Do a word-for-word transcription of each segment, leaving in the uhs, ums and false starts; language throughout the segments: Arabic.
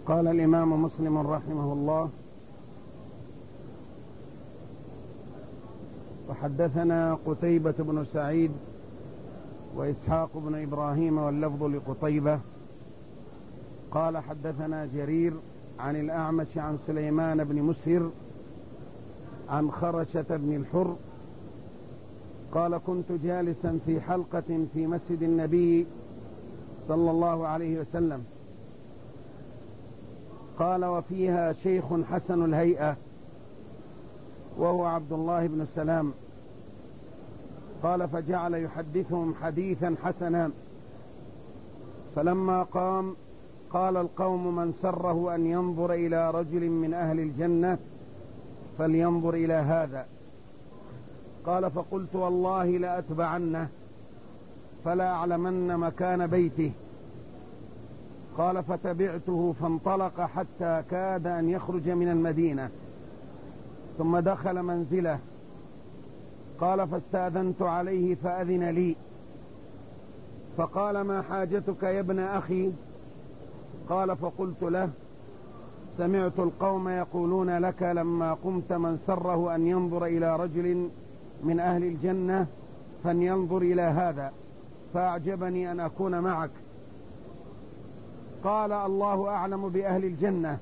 قال الإمام مسلم رحمه الله: وحدثنا قتيبة بن سعيد وإسحاق بن إبراهيم واللفظ لقتيبة قال حدثنا جرير عن الأعمش عن سليمان بن مسهر عن خرشة بن الحر قال: كنت جالسا في حلقة في مسجد النبي صلى الله عليه وسلم، قال: وفيها شيخ حسن الهيئة وهو عبد الله بن سلام، قال: فجعل يحدثهم حديثا حسنا، فلما قام قال القوم: من سره أن ينظر إلى رجل من أهل الجنة فلينظر إلى هذا. قال: فقلت: والله لأتبعنه فلا أعلمن مكان بيته. قال: فتبعته فانطلق حتى كاد أن يخرج من المدينة، ثم دخل منزله. قال: فاستأذنت عليه فأذن لي، فقال: ما حاجتك يا ابن أخي؟ قال: فقلت له: سمعت القوم يقولون لك لما قمت: من سره أن ينظر إلى رجل من أهل الجنة فلينظر إلى هذا، فأعجبني أن أكون معك. قال: الله أعلم بأهل الجنة،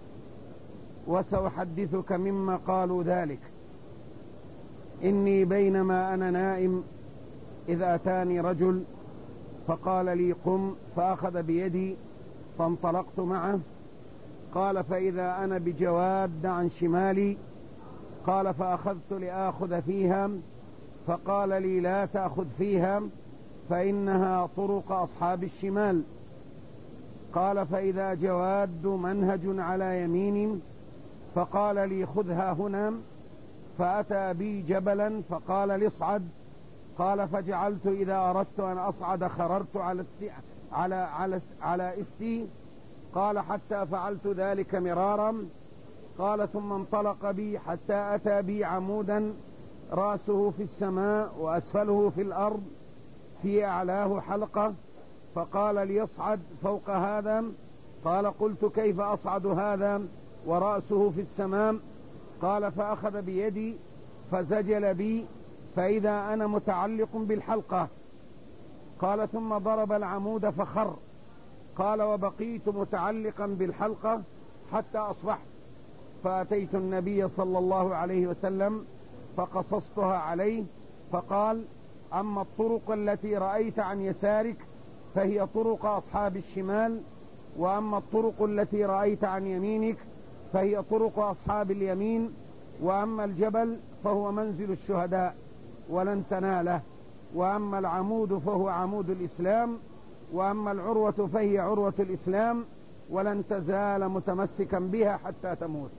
وسأحدثك مما قالوا ذلك. إني بينما أنا نائم إذ أتاني رجل فقال لي: قم، فأخذ بيدي فانطلقت معه. قال: فإذا أنا بجواد عن شمالي. قال: فأخذت لآخذ فيها، فقال لي: لا تأخذ فيها فإنها طرق أصحاب الشمال. قال: فإذا جواد منهج على يمين، فقال لي: خذها هنا. فأتى بي جبلا فقال لي: اصعد. قال: فجعلت إذا أردت أن أصعد خررت على استي على على على استي. قال: حتى فعلت ذلك مرارا. قال: ثم انطلق بي حتى أتى بي عمودا رأسه في السماء وأسفله في الأرض، في أعلاه حلقة، فقال لي: اصعد فوق هذا. قال: قلت: كيف أصعد هذا ورأسه في السماء؟ قال: فأخذ بيدي فزجل بي، فإذا أنا متعلق بالحلقة. قال: ثم ضرب العمود فخر. قال: وبقيت متعلقا بالحلقة حتى أصبحت، فأتيت النبي صلى الله عليه وسلم فقصصتها عليه، فقال: أما الطرق التي رأيت عن يسارك فهي طرق أصحاب الشمال، وأما الطرق التي رأيت عن يمينك فهي طرق أصحاب اليمين، وأما الجبل فهو منزل الشهداء ولن تناله، وأما العمود فهو عمود الإسلام، وأما العروة فهي عروة الإسلام، ولن تزال متمسكا بها حتى تموت.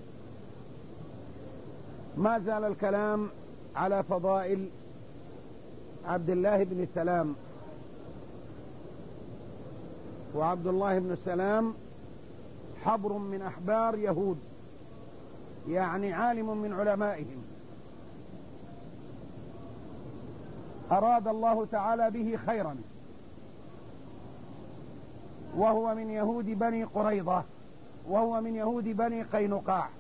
ما زال الكلام على فضائل عبد الله بن سلام. وعبد الله بن سلام حبر من أحبار يهود، يعني عالم من علمائهم، أراد الله تعالى به خيرا، وهو من يهود بني قريظة، وهو من يهود بني قينقاع.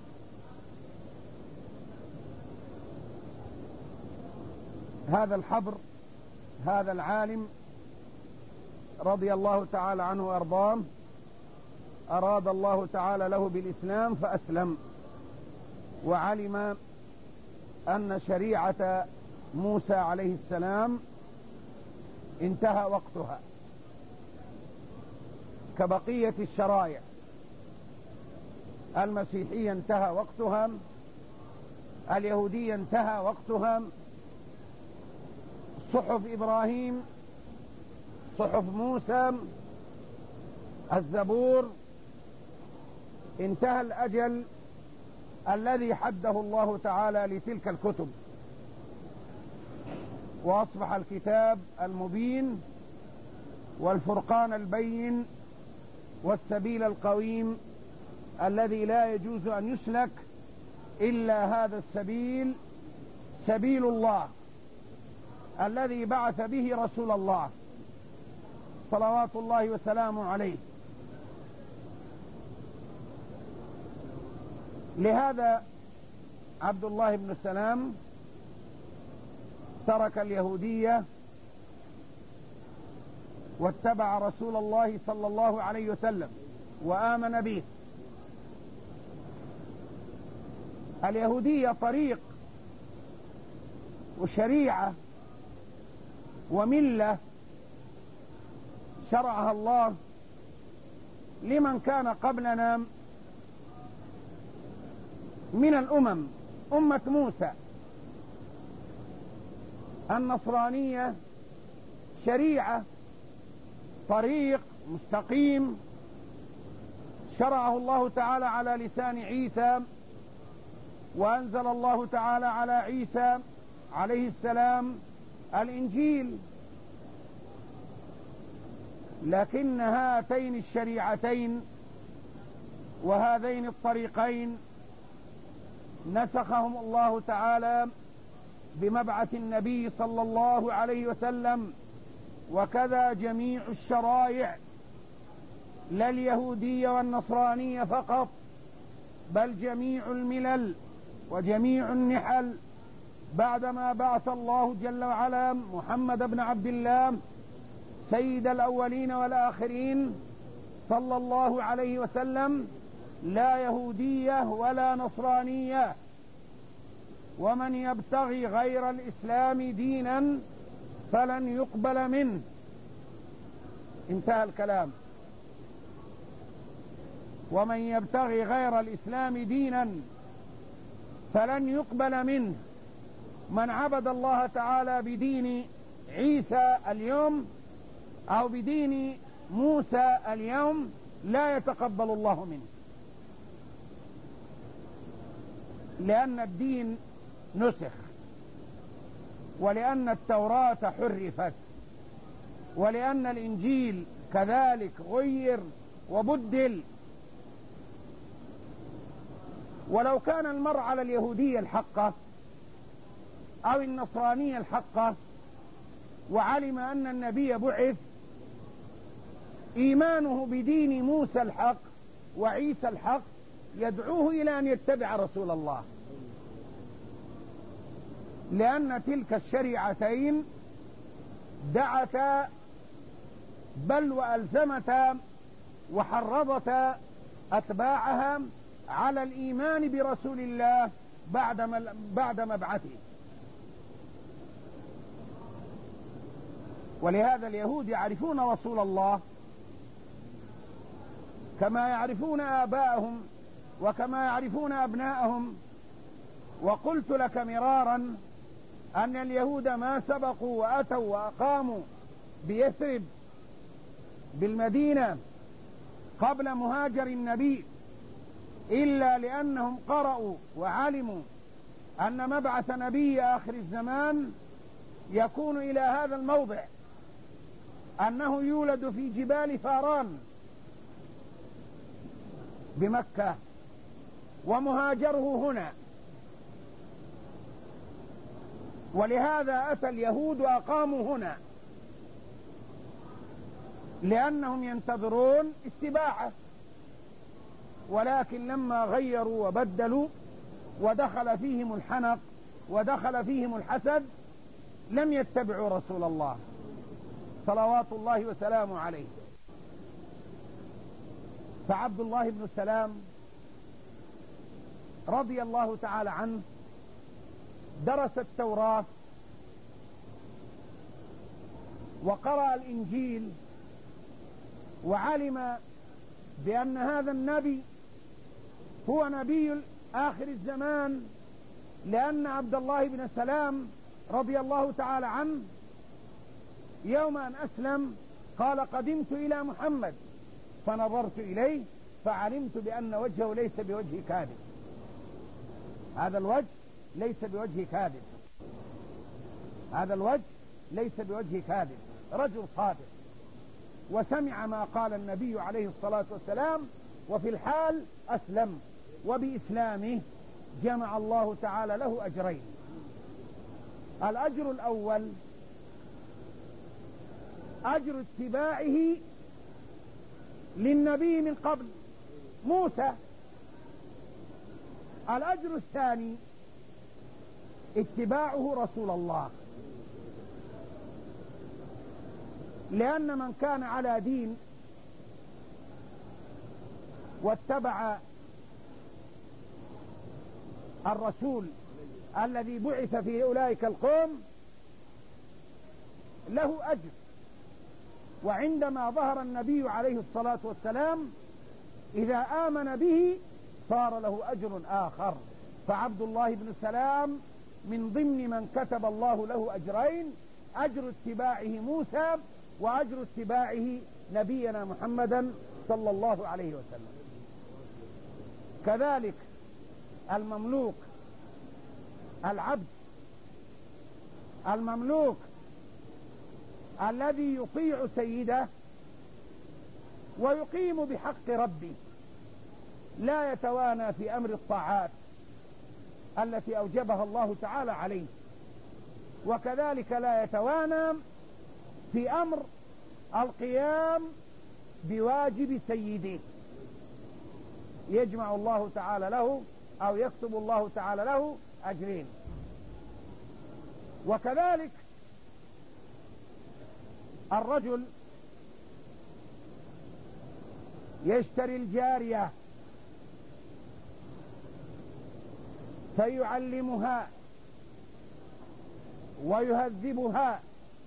هذا الحبر، هذا العالم رضي الله تعالى عنه وأرضاه، أراد الله تعالى له بالإسلام فأسلم، وعلم أن شريعة موسى عليه السلام انتهى وقتها كبقية الشرائع. المسيحية انتهى وقتها، اليهودية انتهى وقتها، صحف إبراهيم، صحف موسى، الزبور، انتهى الأجل الذي حده الله تعالى لتلك الكتب، وأصبح الكتاب المبين والفرقان البين والسبيل القويم الذي لا يجوز أن يسلك إلا هذا السبيل، سبيل الله الذي بعث به رسول الله صلوات الله وسلامه عليه. لهذا عبد الله بن سلام ترك اليهودية واتبع رسول الله صلى الله عليه وسلم وآمن به. اليهودية طريق وشريعة وملة شرعها الله لمن كان قبلنا من الأمم، أمة موسى. النصرانية شريعة طريق مستقيم شرعه الله تعالى على لسان عيسى، وأنزل الله تعالى على عيسى عليه السلام الإنجيل. لكن هاتين الشريعتين وهذين الطريقين نسخهم الله تعالى بمبعث النبي صلى الله عليه وسلم، وكذا جميع الشرائع، لا اليهودية والنصرانية فقط، بل جميع الملل وجميع النحل بعدما بعث الله جل وعلا محمد بن عبد الله سيد الأولين والآخرين صلى الله عليه وسلم، لا يهودية ولا نصرانية. ومن يبتغي غير الإسلام دينا فلن يقبل منه. انتهى الكلام. ومن يبتغي غير الإسلام دينا فلن يقبل منه. من عبد الله تعالى بدين عيسى اليوم أو بدين موسى اليوم لا يتقبل الله منه، لأن الدين نسخ، ولأن التوراة حرفت، ولأن الإنجيل كذلك غير وبدل. ولو كان المرء على اليهودية الحقة أو النصرانية الحقة وعلم أن النبي بعث، إيمانه بدين موسى الحق وعيسى الحق يدعوه إلى أن يتبع رسول الله، لأن تلك الشريعتين دعتا بل وألزمتا وحرضتا أتباعها على الإيمان برسول الله بعد بعد مبعثه. ولهذا اليهود يعرفون رسول الله كما يعرفون آباءهم وكما يعرفون أبناءهم. وقلت لك مرارا أن اليهود ما سبقوا وأتوا وأقاموا بيثرب بالمدينة قبل مهاجر النبي إلا لأنهم قرأوا وعلموا أن مبعث نبي آخر الزمان يكون إلى هذا الموضع، أنه يولد في جبال فاران بمكة ومهاجره هنا. ولهذا أتى اليهود وأقاموا هنا، لأنهم ينتظرون اتباعه. ولكن لما غيروا وبدلوا ودخل فيهم الحنق ودخل فيهم الحسد لم يتبعوا رسول الله صلوات الله وسلامه عليه. فعبد الله بن سلام رضي الله تعالى عنه درس التوراة وقرأ الإنجيل وعلم بأن هذا النبي هو نبي آخر الزمان، لأن عبد الله بن سلام رضي الله تعالى عنه يوم أن أسلم قال: قدمت إلى محمد فنظرت إليه فعلمت بأن وجهه ليس بوجه كاذب. هذا الوجه ليس بوجه كاذب، هذا الوجه ليس بوجه كاذب، رجل صادق. وسمع ما قال النبي عليه الصلاة والسلام، وفي الحال أسلم، وبإسلامه جمع الله تعالى له أجرين. الأجر الأول أجر اتباعه للنبي من قبل موسى، الأجر الثاني اتباعه رسول الله، لأن من كان على دين واتبع الرسول الذي بعث في أولئك القوم له أجر. وعندما ظهر النبي عليه الصلاة والسلام إذا آمن به صار له أجر آخر. فعبد الله بن سلام من ضمن من كتب الله له أجرين: أجر اتباعه موسى وأجر اتباعه نبينا محمدا صلى الله عليه وسلم. كذلك المملوك، العبد المملوك الذي يطيع سيده ويقيم بحق ربه، لا يتوانى في أمر الطاعات التي أوجبها الله تعالى عليه، وكذلك لا يتوانى في أمر القيام بواجب سيده، يجمع الله تعالى له أو يكتب الله تعالى له أجرين. وكذلك الرجل يشتري الجارية فيعلمها ويهذبها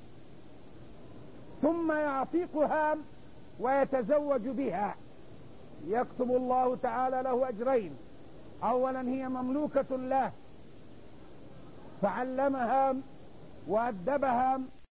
ثم يعتقها ويتزوج بها، يكتب الله تعالى له أجرين: أولا هي مملوكة له فعلمها وأدبها